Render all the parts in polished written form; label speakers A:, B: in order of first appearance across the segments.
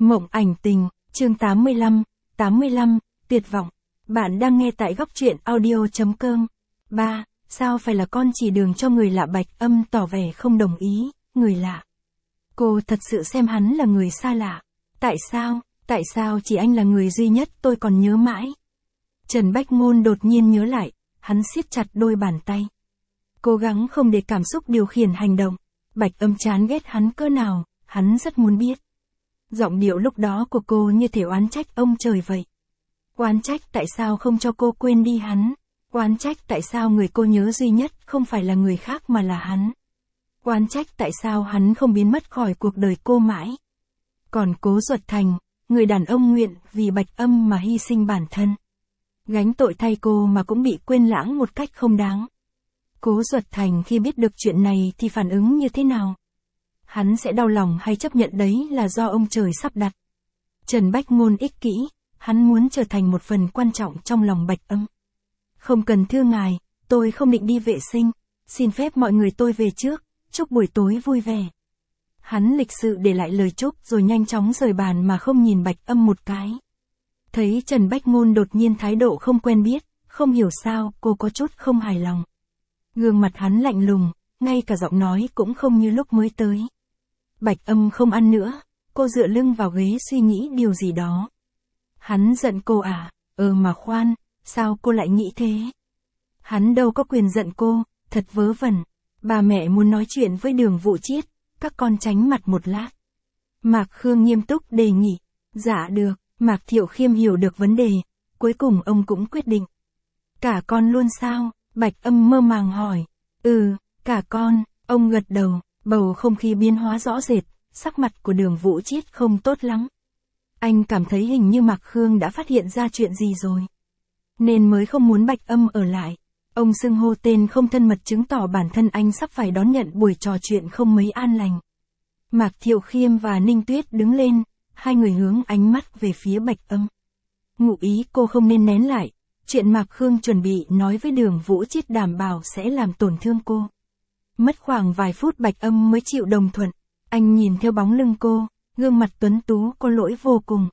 A: Mộng ảnh tình, chương 85, tuyệt vọng. Bạn đang nghe tại góc truyện audio.com. 3. Sao phải là con chỉ đường cho người lạ? Bạch Âm tỏ vẻ không đồng ý, người lạ. Cô thật sự xem hắn là người xa lạ. Tại sao chỉ anh là người duy nhất tôi còn nhớ mãi? Trần Bách Ngôn đột nhiên nhớ lại, hắn siết chặt đôi bàn tay. Cố gắng không để cảm xúc điều khiển hành động. Bạch Âm chán ghét hắn cỡ nào, hắn rất muốn biết. Giọng điệu lúc đó của cô như thể oán trách ông trời vậy. Oán trách tại sao không cho cô quên đi hắn. Oán trách tại sao người cô nhớ duy nhất không phải là người khác mà là hắn. Oán trách tại sao hắn không biến mất khỏi cuộc đời cô mãi. Còn Cố Duật Thành, người đàn ông nguyện vì Bạch Âm mà hy sinh bản thân. Gánh tội thay cô mà cũng bị quên lãng một cách không đáng. Cố Duật Thành khi biết được chuyện này thì phản ứng như thế nào? Hắn sẽ đau lòng hay chấp nhận đấy là do ông trời sắp đặt? Trần Bách Ngôn ích kỷ, hắn muốn trở thành một phần quan trọng trong lòng Bạch Âm. Không cần thưa ngài, tôi không định đi vệ sinh, xin phép mọi người tôi về trước, chúc buổi tối vui vẻ. Hắn lịch sự để lại lời chúc rồi nhanh chóng rời bàn mà không nhìn Bạch Âm một cái. Thấy Trần Bách Ngôn đột nhiên thái độ không quen biết, không hiểu sao cô có chút không hài lòng. Gương mặt hắn lạnh lùng, ngay cả giọng nói cũng không như lúc mới tới. Bạch Âm không ăn nữa, cô dựa lưng vào ghế suy nghĩ điều gì đó. Hắn giận cô à? Mà khoan, sao cô lại nghĩ thế? Hắn đâu có quyền giận cô, thật vớ vẩn. Bà mẹ muốn nói chuyện với Đường Vũ Chiết, các con tránh mặt một lát. Mạc Khương nghiêm túc đề nghị. Dạ được, Mạc Thiệu Khiêm hiểu được vấn đề, cuối cùng ông cũng quyết định. Cả con luôn sao? Bạch Âm mơ màng hỏi. Cả con, ông gật đầu. Bầu không khí biến hóa rõ rệt, sắc mặt của Đường Vũ Chiết không tốt lắm. Anh cảm thấy hình như Mạc Khương đã phát hiện ra chuyện gì rồi, nên mới không muốn Bạch Âm ở lại. Ông xưng hô tên không thân mật chứng tỏ bản thân anh sắp phải đón nhận buổi trò chuyện không mấy an lành. Mạc Thiệu Khiêm và Ninh Tuyết đứng lên, hai người hướng ánh mắt về phía Bạch Âm. Ngụ ý cô không nên nén lại, chuyện Mạc Khương chuẩn bị nói với Đường Vũ Chiết đảm bảo sẽ làm tổn thương cô. Mất khoảng vài phút Bạch Âm mới chịu đồng thuận. Anh nhìn theo bóng lưng cô, gương mặt tuấn tú có lỗi vô cùng.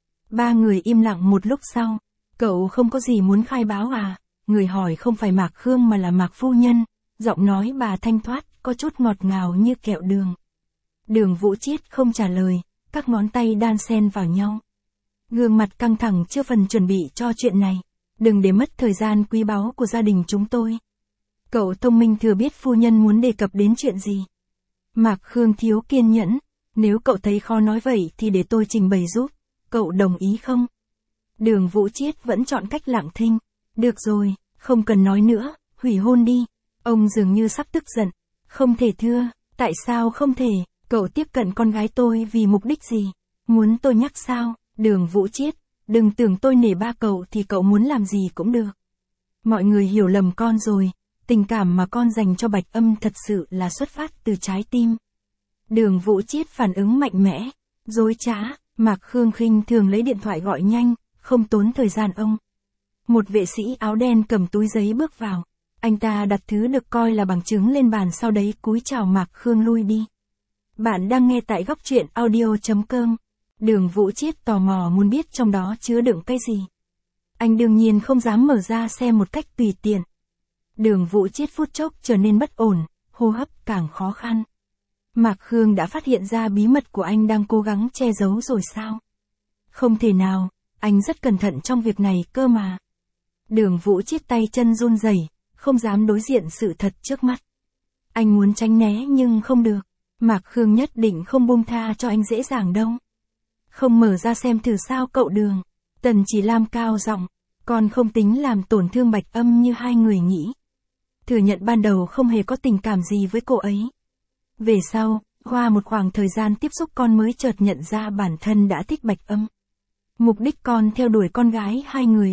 A: Ba người im lặng một lúc sau. Cậu không có gì muốn khai báo à? Người hỏi không phải Mạc Khương mà là Mạc phu nhân. Giọng nói bà thanh thoát, có chút ngọt ngào như kẹo đường. Đường Vũ Chiết không trả lời, các ngón tay đan xen vào nhau. Gương mặt căng thẳng chưa phần chuẩn bị cho chuyện này. Đừng để mất thời gian quý báu của gia đình chúng tôi. Cậu thông minh thừa biết phu nhân muốn đề cập đến chuyện gì. Mạc Khương thiếu kiên nhẫn. Nếu cậu thấy khó nói vậy thì để tôi trình bày giúp. Cậu đồng ý không? Đường Vũ Chiết vẫn chọn cách lặng thinh. Được rồi, không cần nói nữa, hủy hôn đi. Ông dường như sắp tức giận. Không thể thưa, tại sao không thể? Cậu tiếp cận con gái tôi vì mục đích gì? Muốn tôi nhắc sao? Đường Vũ Chiết, đừng tưởng tôi nể ba cậu thì cậu muốn làm gì cũng được. Mọi người hiểu lầm con rồi. Tình cảm mà con dành cho Bạch Âm thật sự là xuất phát từ trái tim. Đường Vũ Chiết phản ứng mạnh mẽ, dối trá. Mạc Khương khinh thường lấy điện thoại gọi nhanh, không tốn thời gian ông. Một vệ sĩ áo đen cầm túi giấy bước vào. Anh ta đặt thứ được coi là bằng chứng lên bàn, sau đấy cúi chào Mạc Khương lui đi. Bạn đang nghe tại góc truyện audio.com. Đường Vũ Chiết tò mò muốn biết trong đó chứa đựng cái gì. Anh đương nhiên không dám mở ra xem một cách tùy tiện. Đường Vũ Chiết phút chốc trở nên bất ổn, hô hấp càng khó khăn. Mạc Khương đã phát hiện ra bí mật của anh đang cố gắng che giấu rồi sao? Không thể nào, anh rất cẩn thận trong việc này cơ mà. Đường Vũ Chiết tay chân run rẩy, không dám đối diện sự thật trước mắt. Anh muốn tránh né nhưng không được. Mạc Khương nhất định không buông tha cho anh dễ dàng đâu. Không mở ra xem thử sao cậu Đường. Tần Chỉ Lam cao giọng, con không tính làm tổn thương Bạch Âm như hai người nghĩ. Thừa nhận ban đầu không hề có tình cảm gì với cô ấy. Về sau, qua một khoảng thời gian tiếp xúc con mới chợt nhận ra bản thân đã thích Bạch Âm. Mục đích con theo đuổi con gái hai người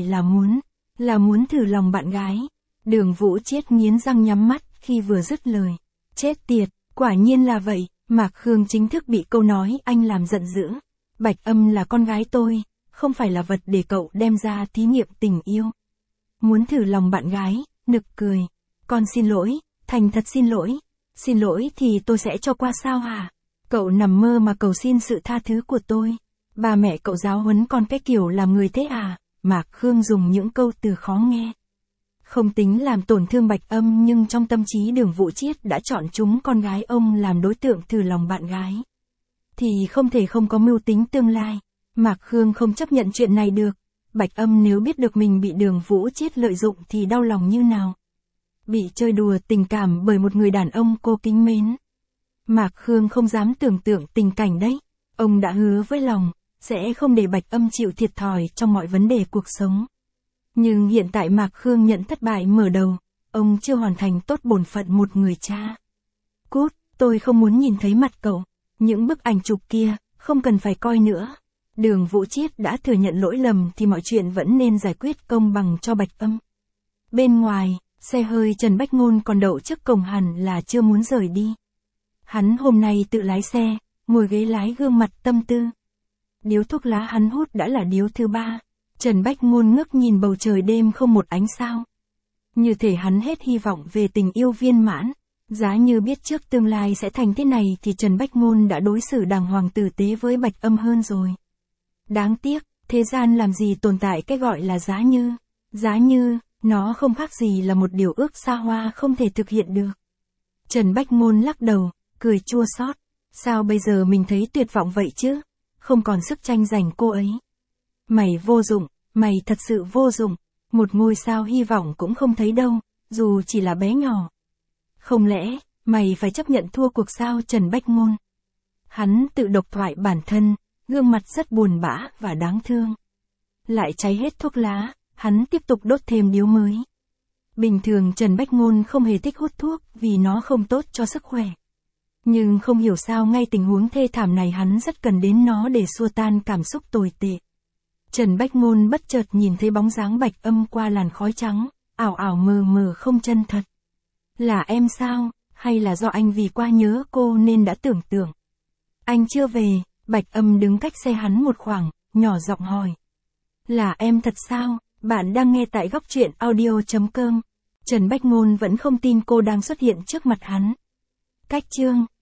A: là muốn thử lòng bạn gái. Đường Vũ Chiết nghiến răng nhắm mắt khi vừa dứt lời. Chết tiệt, quả nhiên là vậy. Mạc Khương chính thức bị câu nói anh làm giận dữ. Bạch Âm là con gái tôi, không phải là vật để cậu đem ra thí nghiệm tình yêu. Muốn thử lòng bạn gái, nực cười. Con xin lỗi, thành thật xin lỗi. Xin lỗi thì tôi sẽ cho qua sao hả? Cậu nằm mơ mà cầu xin sự tha thứ của tôi. Ba mẹ cậu giáo huấn con cái kiểu làm người thế à? Mạc Khương dùng những câu từ khó nghe. Không tính làm tổn thương Bạch Âm nhưng trong tâm trí Đường Vũ Chiết đã chọn chúng con gái ông làm đối tượng thử lòng bạn gái. Thì không thể không có mưu tính tương lai. Mạc Khương không chấp nhận chuyện này được. Bạch Âm nếu biết được mình bị Đường Vũ Chiết lợi dụng thì đau lòng như nào. Bị chơi đùa tình cảm bởi một người đàn ông cô kính mến. Mạc Khương không dám tưởng tượng tình cảnh đấy. Ông đã hứa với lòng, sẽ không để Bạch Âm chịu thiệt thòi trong mọi vấn đề cuộc sống. Nhưng hiện tại Mạc Khương nhận thất bại mở đầu, ông chưa hoàn thành tốt bổn phận một người cha. Cút, tôi không muốn nhìn thấy mặt cậu. Những bức ảnh chụp kia, không cần phải coi nữa. Đường Vũ Chiết đã thừa nhận lỗi lầm thì mọi chuyện vẫn nên giải quyết công bằng cho Bạch Âm. Bên ngoài, xe hơi Trần Bách Ngôn còn đậu trước cổng hẳn là chưa muốn rời đi. Hắn hôm nay tự lái xe, ngồi ghế lái gương mặt tâm tư. Điếu thuốc lá hắn hút đã là điếu thứ 3. Trần Bách Ngôn ngước nhìn bầu trời đêm không một ánh sao. Như thể hắn hết hy vọng về tình yêu viên mãn. Giá như biết trước tương lai sẽ thành thế này thì Trần Bách Ngôn đã đối xử đàng hoàng tử tế với Bạch Âm hơn rồi. Đáng tiếc, thế gian làm gì tồn tại cái gọi là giá như. Giá như, nó không khác gì là một điều ước xa hoa không thể thực hiện được. Trần Bách Ngôn lắc đầu, cười chua xót. Sao bây giờ mình thấy tuyệt vọng vậy chứ? Không còn sức tranh giành cô ấy. Mày vô dụng, mày thật sự vô dụng. Một ngôi sao hy vọng cũng không thấy đâu, dù chỉ là bé nhỏ. Không lẽ, mày phải chấp nhận thua cuộc sao Trần Bách Ngôn? Hắn tự độc thoại bản thân, gương mặt rất buồn bã và đáng thương. Lại cháy hết thuốc lá, hắn tiếp tục đốt thêm điếu mới. Bình thường Trần Bách Ngôn không hề thích hút thuốc vì nó không tốt cho sức khỏe. Nhưng không hiểu sao ngay tình huống thê thảm này hắn rất cần đến nó để xua tan cảm xúc tồi tệ. Trần Bách Ngôn bất chợt nhìn thấy bóng dáng Bạch Âm qua làn khói trắng, ảo ảo mờ mờ không chân thật. Là em sao, hay là do anh vì quá nhớ cô nên đã tưởng tượng? Anh chưa về, Bạch Âm đứng cách xe hắn một khoảng, nhỏ giọng hỏi. Là em thật sao? Bạn đang nghe tại Góc Truyện Audio.com. Trần Bách Ngôn vẫn không tin cô đang xuất hiện trước mặt hắn. Cách chương